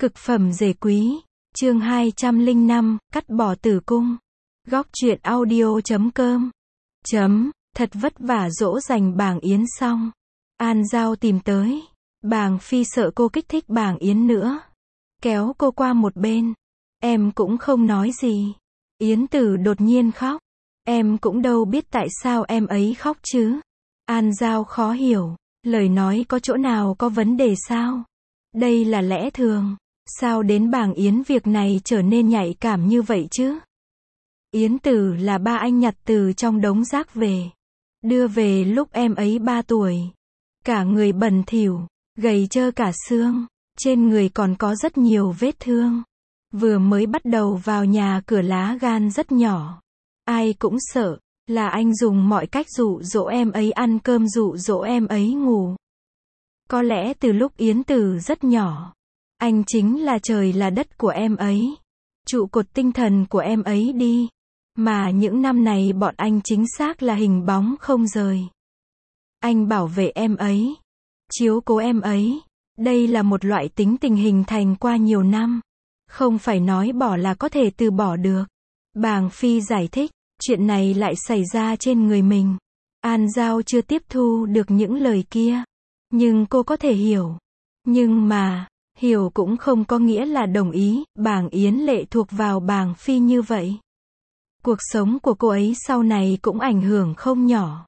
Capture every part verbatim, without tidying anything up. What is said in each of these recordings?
Cực phẩm rể quý, chương hai trăm lẻ năm, cắt bỏ tử cung. Góc truyện audio chấm com. Chấm, thật vất vả dỗ dành Bàng Yến xong. An Giao tìm tới. Bàng Phi sợ cô kích thích Bàng Yến nữa. Kéo cô qua một bên. Em cũng không nói gì. Yến Tử đột nhiên khóc. Em cũng đâu biết tại sao em ấy khóc chứ. An Giao khó hiểu. Lời nói có chỗ nào có vấn đề sao? Đây là lẽ thường. Sao đến Bàng Yến việc này trở nên nhạy cảm như vậy chứ? Yến Tử là ba anh nhặt từ trong đống rác về. Đưa về lúc em ấy ba tuổi. Cả người bẩn thỉu, gầy trơ cả xương. Trên người còn có rất nhiều vết thương. Vừa mới bắt đầu vào nhà cửa lá gan rất nhỏ. Ai cũng sợ, là anh dùng mọi cách dụ dỗ em ấy ăn cơm, dụ dỗ em ấy ngủ. Có lẽ từ lúc Yến Tử rất nhỏ, anh chính là trời là đất của em ấy. Trụ cột tinh thần của em ấy đi. Mà những năm này bọn anh chính xác là hình bóng không rời. Anh bảo vệ em ấy. Chiếu cố em ấy. Đây là một loại tính tình hình thành qua nhiều năm. Không phải nói bỏ là có thể từ bỏ được. Bàng Phi giải thích, chuyện này lại xảy ra trên người mình. An Giao chưa tiếp thu được những lời kia. Nhưng cô có thể hiểu. Nhưng mà, hiểu cũng không có nghĩa là đồng ý. Bàng Yến lệ thuộc vào Bàng Phi như vậy. Cuộc sống của cô ấy sau này cũng ảnh hưởng không nhỏ.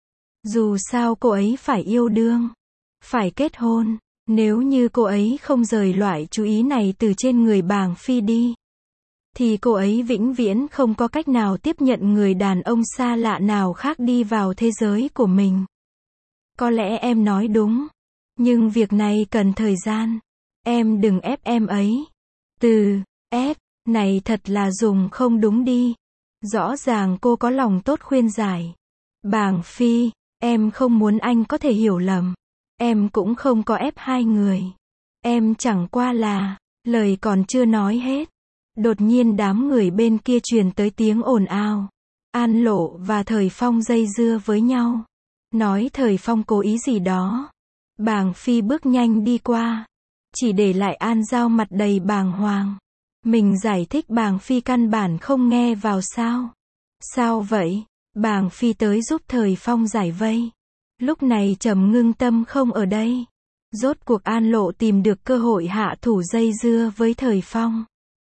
Dù sao cô ấy phải yêu đương, phải kết hôn. Nếu như cô ấy không rời loại chú ý này từ trên người Bàng Phi đi, thì cô ấy vĩnh viễn không có cách nào tiếp nhận người đàn ông xa lạ nào khác đi vào thế giới của mình. Có lẽ em nói đúng. Nhưng việc này cần thời gian. Em đừng ép em ấy. Từ ép này thật là dùng không đúng đi. Rõ ràng cô có lòng tốt khuyên giải. Bàng Phi, em không muốn anh có thể hiểu lầm. Em cũng không có ép hai người. Em chẳng qua là, lời còn chưa nói hết. Đột nhiên đám người bên kia truyền tới tiếng ồn ào. An Lộ và Thời Phong dây dưa với nhau. Nói Thời Phong cố ý gì đó. Bàng Phi bước nhanh đi qua. Chỉ để lại An Giao mặt đầy bàng hoàng. Mình giải thích Bàng Phi căn bản không nghe vào sao. Sao vậy? Bàng Phi tới giúp Thời Phong giải vây. Lúc này Trầm Ngưng Tâm không ở đây. Rốt cuộc An Lộ tìm được cơ hội hạ thủ dây dưa với Thời Phong.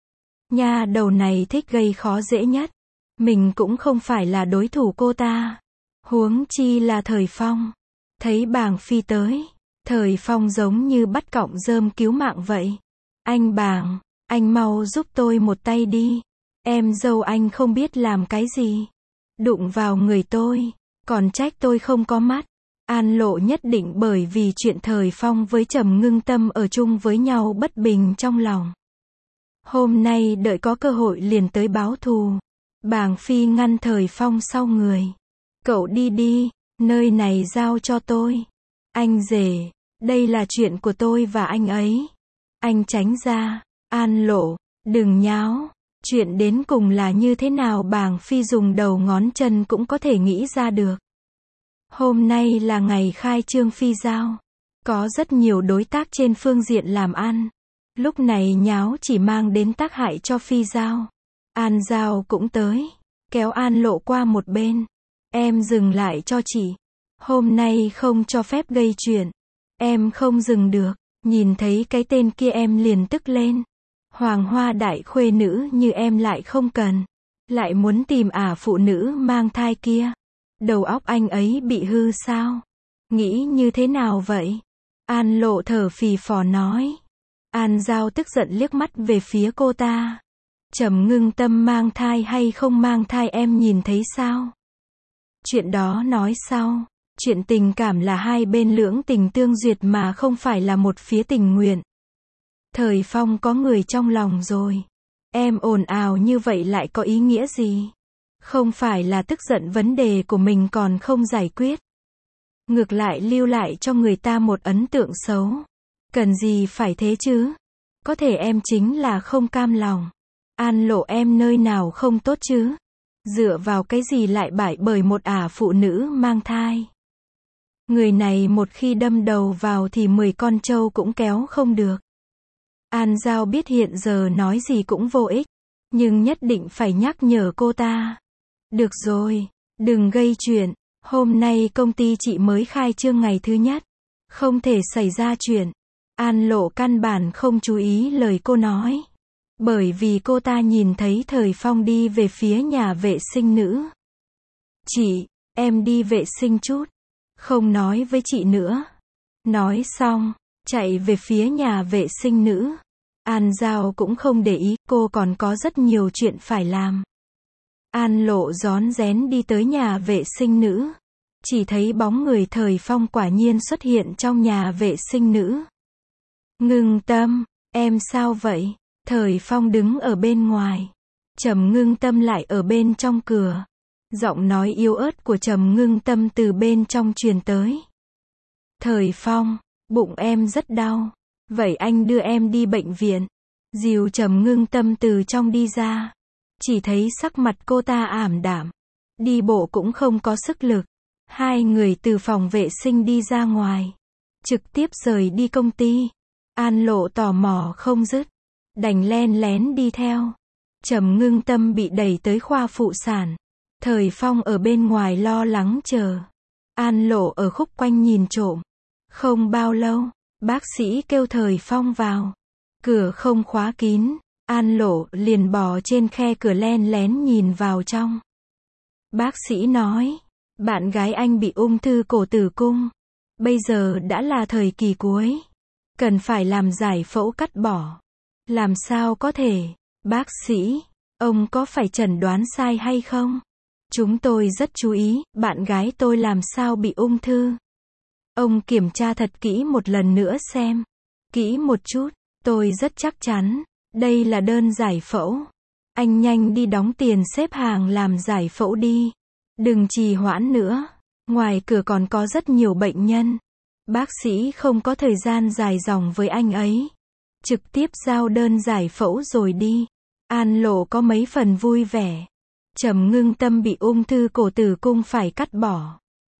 Nha đầu này thích gây khó dễ nhất. Mình cũng không phải là đối thủ cô ta. Huống chi là Thời Phong. Thấy Bàng Phi tới, Thời Phong giống như bắt cọng rơm cứu mạng vậy. Anh Bàng, anh mau giúp tôi một tay đi. Em dâu anh không biết làm cái gì. Đụng vào người tôi, còn trách tôi không có mắt. An Lộ nhất định bởi vì chuyện Thời Phong với Trầm Ngưng Tâm ở chung với nhau bất bình trong lòng. Hôm nay đợi có cơ hội liền tới báo thù. Bàng Phi ngăn Thời Phong sau người. Cậu đi đi, nơi này giao cho tôi. Anh rể, đây là chuyện của tôi và anh ấy. Anh tránh ra. An Lộ, đừng nháo. Chuyện đến cùng là như thế nào Bàng Phi dùng đầu ngón chân cũng có thể nghĩ ra được. Hôm nay là ngày khai trương phi giao. Có rất nhiều đối tác trên phương diện làm ăn. Lúc này nháo chỉ mang đến tác hại cho phi giao. An Giao cũng tới. Kéo An Lộ qua một bên. Em dừng lại cho chị. Hôm nay không cho phép gây chuyện. Em không dừng được. Nhìn thấy cái tên kia em liền tức lên. Hoàng hoa đại khuê nữ như em lại không cần. Lại muốn tìm ả phụ nữ mang thai kia. Đầu óc anh ấy bị hư sao? Nghĩ như thế nào vậy? An Lộ thở phì phò nói. An Giao tức giận liếc mắt về phía cô ta. Trầm Ngưng Tâm mang thai hay không mang thai em nhìn thấy sao? Chuyện đó nói sau. Chuyện tình cảm là hai bên lưỡng tình tương duyệt mà không phải là một phía tình nguyện. Thời Phong có người trong lòng rồi. Em ồn ào như vậy lại có ý nghĩa gì? Không phải là tức giận vấn đề của mình còn không giải quyết. Ngược lại lưu lại cho người ta một ấn tượng xấu. Cần gì phải thế chứ? Có thể em chính là không cam lòng. An Lộ em nơi nào không tốt chứ? Dựa vào cái gì lại bại bởi một ả phụ nữ mang thai? Người này một khi đâm đầu vào thì mười con trâu cũng kéo không được. An Giao biết hiện giờ nói gì cũng vô ích, nhưng nhất định phải nhắc nhở cô ta. Được rồi, đừng gây chuyện, hôm nay công ty chị mới khai trương ngày thứ nhất, không thể xảy ra chuyện. An Lộ căn bản không chú ý lời cô nói, bởi vì cô ta nhìn thấy Thời Phong đi về phía nhà vệ sinh nữ. Chị, em đi vệ sinh chút, không nói với chị nữa. Nói xong, chạy về phía nhà vệ sinh nữ. An Giao cũng không để ý, cô còn có rất nhiều chuyện phải làm. An Lộ rón rén đi tới nhà vệ sinh nữ. Chỉ thấy bóng người Thời Phong quả nhiên xuất hiện trong nhà vệ sinh nữ. Ngưng Tâm, em sao vậy? Thời Phong đứng ở bên ngoài. Trầm Ngưng Tâm lại ở bên trong cửa. Giọng nói yếu ớt của Trầm Ngưng Tâm từ bên trong truyền tới. Thời Phong, bụng em rất đau. Vậy anh đưa em đi bệnh viện. Dìu Trầm Ngưng Tâm từ trong đi ra. Chỉ thấy sắc mặt cô ta ảm đạm. Đi bộ cũng không có sức lực. Hai người từ phòng vệ sinh đi ra ngoài. Trực tiếp rời đi công ty. An Lộ tò mò không dứt. Đành len lén đi theo. Trầm Ngưng Tâm bị đẩy tới khoa phụ sản. Thời Phong ở bên ngoài lo lắng chờ. An Lộ ở khúc quanh nhìn trộm. Không bao lâu, bác sĩ kêu Thời Phong vào. Cửa không khóa kín. An Lộ liền bò trên khe cửa len lén nhìn vào trong. Bác sĩ nói, bạn gái anh bị ung thư cổ tử cung. Bây giờ đã là thời kỳ cuối. Cần phải làm giải phẫu cắt bỏ. Làm sao có thể? Bác sĩ, ông có phải chẩn đoán sai hay không? Chúng tôi rất chú ý, bạn gái tôi làm sao bị ung thư. Ông kiểm tra thật kỹ một lần nữa xem. Kỹ một chút, tôi rất chắc chắn. Đây là đơn giải phẫu. Anh nhanh đi đóng tiền xếp hàng làm giải phẫu đi. Đừng trì hoãn nữa. Ngoài cửa còn có rất nhiều bệnh nhân. Bác sĩ không có thời gian dài dòng với anh ấy. Trực tiếp giao đơn giải phẫu rồi đi. An Lộ có mấy phần vui vẻ. Trầm Ngưng Tâm bị ung thư cổ tử cung phải cắt bỏ.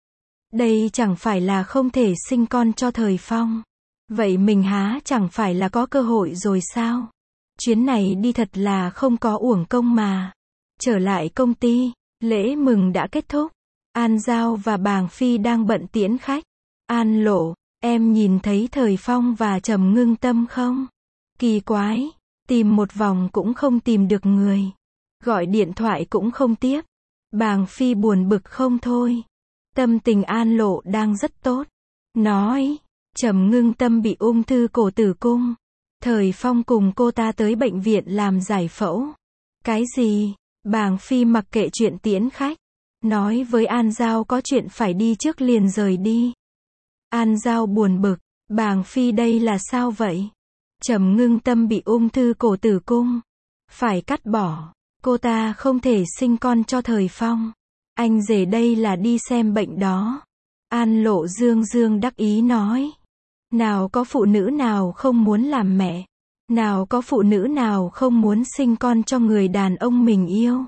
Đây chẳng phải là không thể sinh con cho Thời Phong. Vậy mình há chẳng phải là có cơ hội rồi sao? Chuyến này đi thật là không có uổng công mà. Trở lại công ty, lễ mừng đã kết thúc. An Giao và Bàng Phi đang bận tiễn khách. An Lộ, em nhìn thấy Thời Phong và Trầm Ngưng Tâm không? Kỳ quái, tìm một vòng cũng không tìm được người. Gọi điện thoại cũng không tiếp. Bàng Phi buồn bực không thôi. Tâm tình An Lộ đang rất tốt. Nói, Trầm Ngưng Tâm bị ung thư cổ tử cung. Thời Phong cùng cô ta tới bệnh viện làm giải phẫu. Cái gì? Bàng Phi mặc kệ chuyện tiễn khách. Nói với An Giao có chuyện phải đi trước liền rời đi. An Giao buồn bực. Bàng Phi đây là sao vậy? Trầm Ngưng Tâm bị ung thư cổ tử cung. Phải cắt bỏ. Cô ta không thể sinh con cho Thời Phong. Anh rể đây là đi xem bệnh đó. An Lộ dương dương đắc ý nói. Nào có phụ nữ nào không muốn làm mẹ. Nào có phụ nữ nào không muốn sinh con cho người đàn ông mình yêu.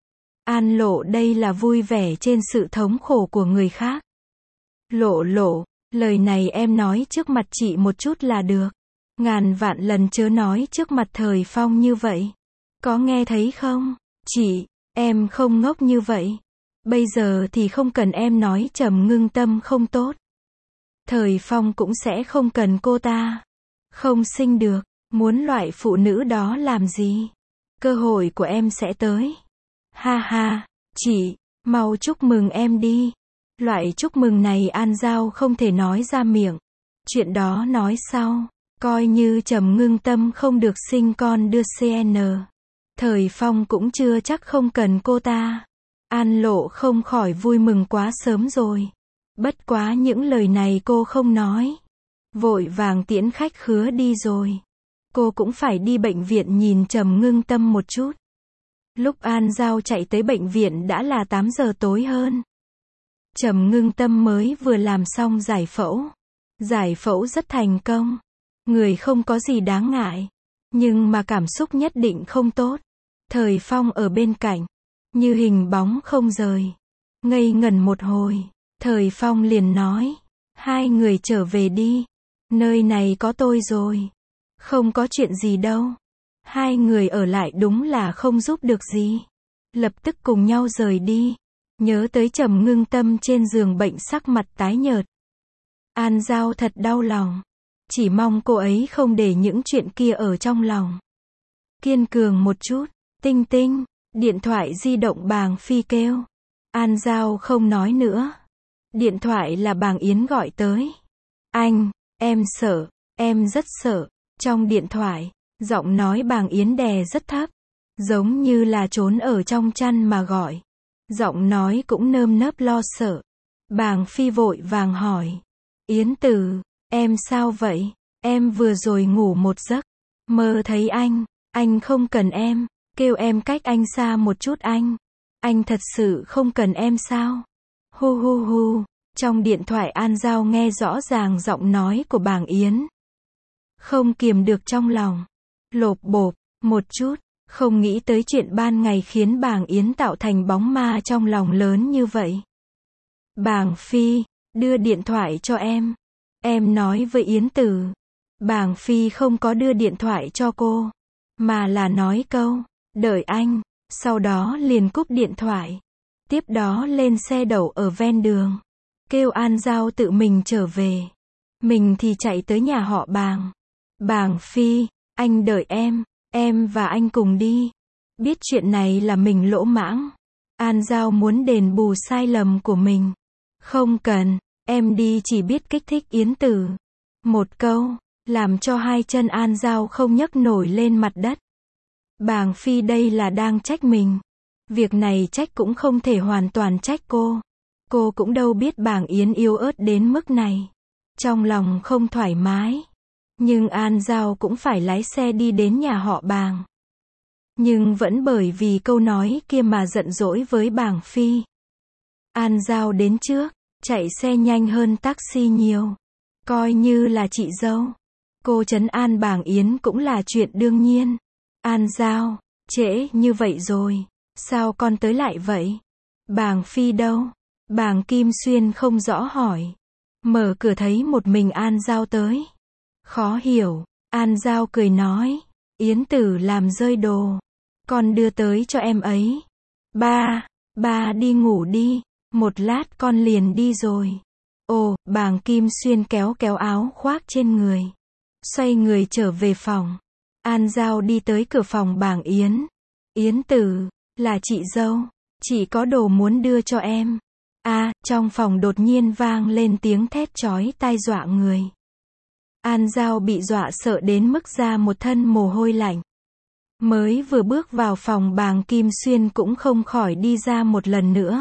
An Lộ đây là vui vẻ trên sự thống khổ của người khác. Lộ Lộ, lời này em nói trước mặt chị một chút là được. Ngàn vạn lần chớ nói trước mặt Thời Phong như vậy. Có nghe thấy không? Chị, em không ngốc như vậy. Bây giờ thì không cần em nói Trầm Ngưng Tâm không tốt. Thời Phong cũng sẽ không cần cô ta. Không sinh được, muốn loại phụ nữ đó làm gì? Cơ hội của em sẽ tới. Ha ha, chị, mau chúc mừng em đi. Loại chúc mừng này An Giao không thể nói ra miệng. Chuyện đó nói sau. Coi như Trầm Ngưng Tâm không được sinh con đưa xê en. Thời Phong cũng chưa chắc không cần cô ta. An Lộ không khỏi vui mừng quá sớm rồi. Bất quá những lời này cô không nói. Vội vàng tiễn khách khứa đi rồi. Cô cũng phải đi bệnh viện nhìn Trầm Ngưng Tâm một chút. Lúc An Giao chạy tới bệnh viện đã là tám giờ tối hơn. Trầm Ngưng Tâm mới vừa làm xong giải phẫu. Giải phẫu rất thành công. Người không có gì đáng ngại. Nhưng mà cảm xúc nhất định không tốt. Thời Phong ở bên cạnh. Như hình bóng không rời. Ngây ngẩn một hồi. Thời Phong liền nói. Hai người trở về đi. Nơi này có tôi rồi. Không có chuyện gì đâu. Hai người ở lại đúng là không giúp được gì. Lập tức cùng nhau rời đi. Nhớ tới Trầm Ngưng Tâm trên giường bệnh sắc mặt tái nhợt. An Giao thật đau lòng. Chỉ mong cô ấy không để những chuyện kia ở trong lòng. Kiên cường một chút. Tinh Tinh. Điện thoại di động Bàng Phi kêu. An Giao không nói nữa. Điện thoại là Bàng Yến gọi tới. Anh, em sợ, em rất sợ. Trong điện thoại, giọng nói Bàng Yến đè rất thấp. Giống như là trốn ở trong chăn mà gọi. Giọng nói cũng nơm nớp lo sợ. Bàng Phi vội vàng hỏi. Yến Tử, em sao vậy? Em vừa rồi ngủ một giấc. Mơ thấy anh. Anh không cần em. Kêu em cách anh xa một chút anh. Anh thật sự không cần em sao? Hu hu hu. Trong điện thoại An Giao nghe rõ ràng giọng nói của Bàng Yến. Không kiềm được trong lòng. Lộp bộp, một chút. Không nghĩ tới chuyện ban ngày khiến Bàng Yến tạo thành bóng ma trong lòng lớn như vậy. Bàng Phi, đưa điện thoại cho em. Em nói với Yến Tử. Bàng Phi không có đưa điện thoại cho cô. Mà là nói câu, đợi anh. Sau đó liền cúp điện thoại. Tiếp đó lên xe đậu ở ven đường. Kêu An Giao tự mình trở về. Mình thì chạy tới nhà họ Bàng. Bàng Phi, anh đợi em. Em và anh cùng đi. Biết chuyện này là mình lỗ mãng. An Giao muốn đền bù sai lầm của mình. Không cần, em đi chỉ biết kích thích Yến Tử. Một câu, làm cho hai chân An Giao không nhấc nổi lên mặt đất. Bàng Phi đây là đang trách mình. Việc này trách cũng không thể hoàn toàn trách cô. Cô cũng đâu biết Bàng Yến yếu ớt đến mức này. Trong lòng không thoải mái. Nhưng An Giao cũng phải lái xe đi đến nhà họ Bàng. Nhưng vẫn bởi vì câu nói kia mà giận dỗi với Bàng Phi. An Giao đến trước, chạy xe nhanh hơn taxi nhiều. Coi như là chị dâu. Cô trấn an Bàng Yến cũng là chuyện đương nhiên. An Giao, trễ như vậy rồi. Sao con tới lại vậy? Bàng Phi đâu? Bàng Kim Xuyên không rõ hỏi. Mở cửa thấy một mình An Giao tới. Khó hiểu. An Giao cười nói. Yến Tử làm rơi đồ. Con đưa tới cho em ấy. Ba, ba đi ngủ đi. Một lát con liền đi rồi. Ồ, Bàng Kim Xuyên kéo kéo áo khoác trên người. Xoay người trở về phòng. An Giao đi tới cửa phòng Bàng Yến. Yến Tử, là chị dâu. Chị có đồ muốn đưa cho em. À, trong phòng đột nhiên vang lên tiếng thét chói tai dọa người. An Giao bị dọa sợ đến mức ra một thân mồ hôi lạnh. Mới vừa bước vào phòng Bàng Kim Xuyên cũng không khỏi đi ra một lần nữa.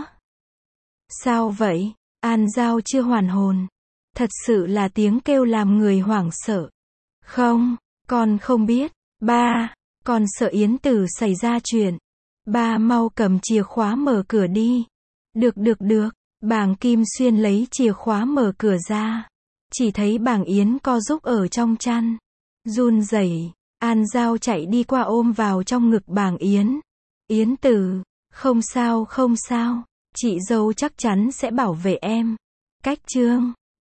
Sao vậy? An Giao chưa hoàn hồn. Thật sự là tiếng kêu làm người hoảng sợ. Không, con không biết. Ba, con sợ Yến Tử xảy ra chuyện. Ba mau cầm chìa khóa mở cửa đi. Được được được. Bàng Kim Xuyên lấy chìa khóa mở cửa ra. Chỉ thấy Bàng Yến co rúc ở trong chăn. Run rẩy. An Giao chạy đi qua ôm vào trong ngực Bàng Yến. Yến Tử, không sao không sao. Chị dâu chắc chắn sẽ bảo vệ em. Cách chương